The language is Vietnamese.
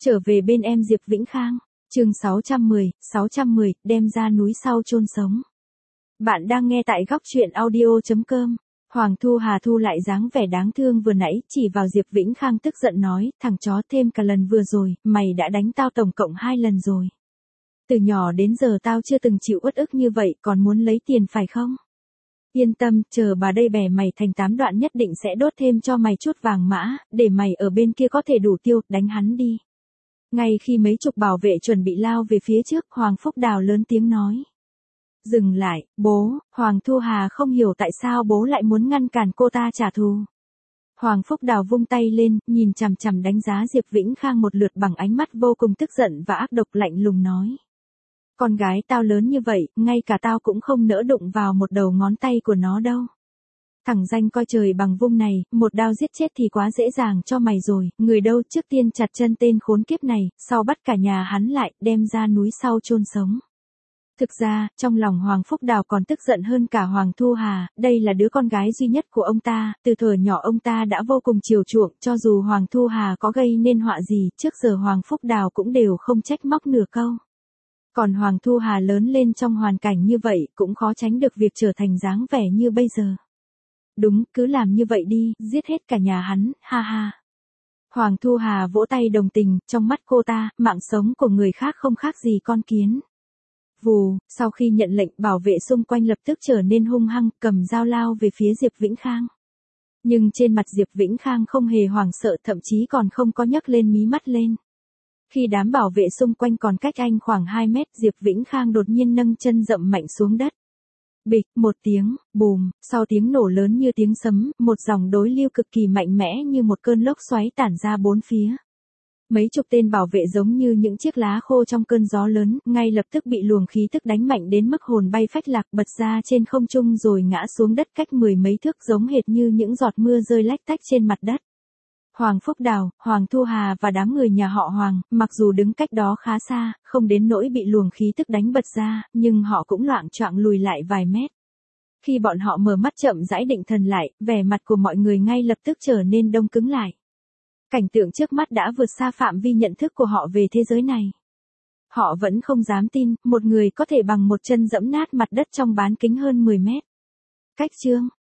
Trở về bên em Diệp Vĩnh Khang, chương 610, đem ra núi sau chôn sống. Bạn đang nghe tại góc truyện audio.com. Hoàng Thu Hà thu lại dáng vẻ đáng thương vừa nãy, chỉ vào Diệp Vĩnh Khang tức giận nói, thằng chó thêm cả lần vừa rồi, mày đã đánh tao tổng cộng 2 lần rồi. Từ nhỏ đến giờ tao chưa từng chịu uất ức như vậy, còn muốn lấy tiền phải không? Yên tâm, chờ bà đây bẻ mày thành 8 đoạn nhất định sẽ đốt thêm cho mày chút vàng mã, để mày ở bên kia có thể đủ tiêu, đánh hắn đi. Ngay khi mấy chục bảo vệ chuẩn bị lao về phía trước, Hoàng Phúc Đào lớn tiếng nói. Dừng lại, bố. Hoàng Thu Hà không hiểu tại sao bố lại muốn ngăn cản cô ta trả thù. Hoàng Phúc Đào vung tay lên, nhìn chằm chằm đánh giá Diệp Vĩnh Khang một lượt bằng ánh mắt vô cùng tức giận và ác độc, lạnh lùng nói. Con gái tao lớn như vậy, ngay cả tao cũng không nỡ đụng vào một đầu ngón tay của nó đâu. Thằng danh coi trời bằng vung này, một đao giết chết thì quá dễ dàng cho mày rồi, người đâu trước tiên chặt chân tên khốn kiếp này, sau bắt cả nhà hắn lại, đem ra núi sau chôn sống. Thực ra, trong lòng Hoàng Phúc Đào còn tức giận hơn cả Hoàng Thu Hà, đây là đứa con gái duy nhất của ông ta, từ thuở nhỏ ông ta đã vô cùng chiều chuộng, cho dù Hoàng Thu Hà có gây nên họa gì, trước giờ Hoàng Phúc Đào cũng đều không trách móc nửa câu. Còn Hoàng Thu Hà lớn lên trong hoàn cảnh như vậy, cũng khó tránh được việc trở thành dáng vẻ như bây giờ. Đúng, cứ làm như vậy đi, giết hết cả nhà hắn, ha ha. Hoàng Thu Hà vỗ tay đồng tình, trong mắt cô ta, mạng sống của người khác không khác gì con kiến. Vù, sau khi nhận lệnh, bảo vệ xung quanh lập tức trở nên hung hăng, cầm dao lao về phía Diệp Vĩnh Khang. Nhưng trên mặt Diệp Vĩnh Khang không hề hoảng sợ, thậm chí còn không có nhấc lên mí mắt lên. Khi đám bảo vệ xung quanh còn cách anh khoảng 2 mét, Diệp Vĩnh Khang đột nhiên nâng chân dậm mạnh xuống đất. Bịch, một tiếng, bùm, sau tiếng nổ lớn như tiếng sấm, một dòng đối lưu cực kỳ mạnh mẽ như một cơn lốc xoáy tản ra bốn phía. Mấy chục tên bảo vệ giống như những chiếc lá khô trong cơn gió lớn, ngay lập tức bị luồng khí tức đánh mạnh đến mức hồn bay phách lạc, bật ra trên không trung rồi ngã xuống đất cách 10 mấy thước, giống hệt như những giọt mưa rơi lách tách trên mặt đất. Hoàng Phúc Đào, Hoàng Thu Hà và đám người nhà họ Hoàng, mặc dù đứng cách đó khá xa, không đến nỗi bị luồng khí tức đánh bật ra, nhưng họ cũng loạng choạng lùi lại vài mét. Khi bọn họ mở mắt chậm rãi định thần lại, vẻ mặt của mọi người ngay lập tức trở nên đông cứng lại. Cảnh tượng trước mắt đã vượt xa phạm vi nhận thức của họ về thế giới này. Họ vẫn không dám tin, một người có thể bằng một chân dẫm nát mặt đất trong bán kính hơn 10 mét. Cách chương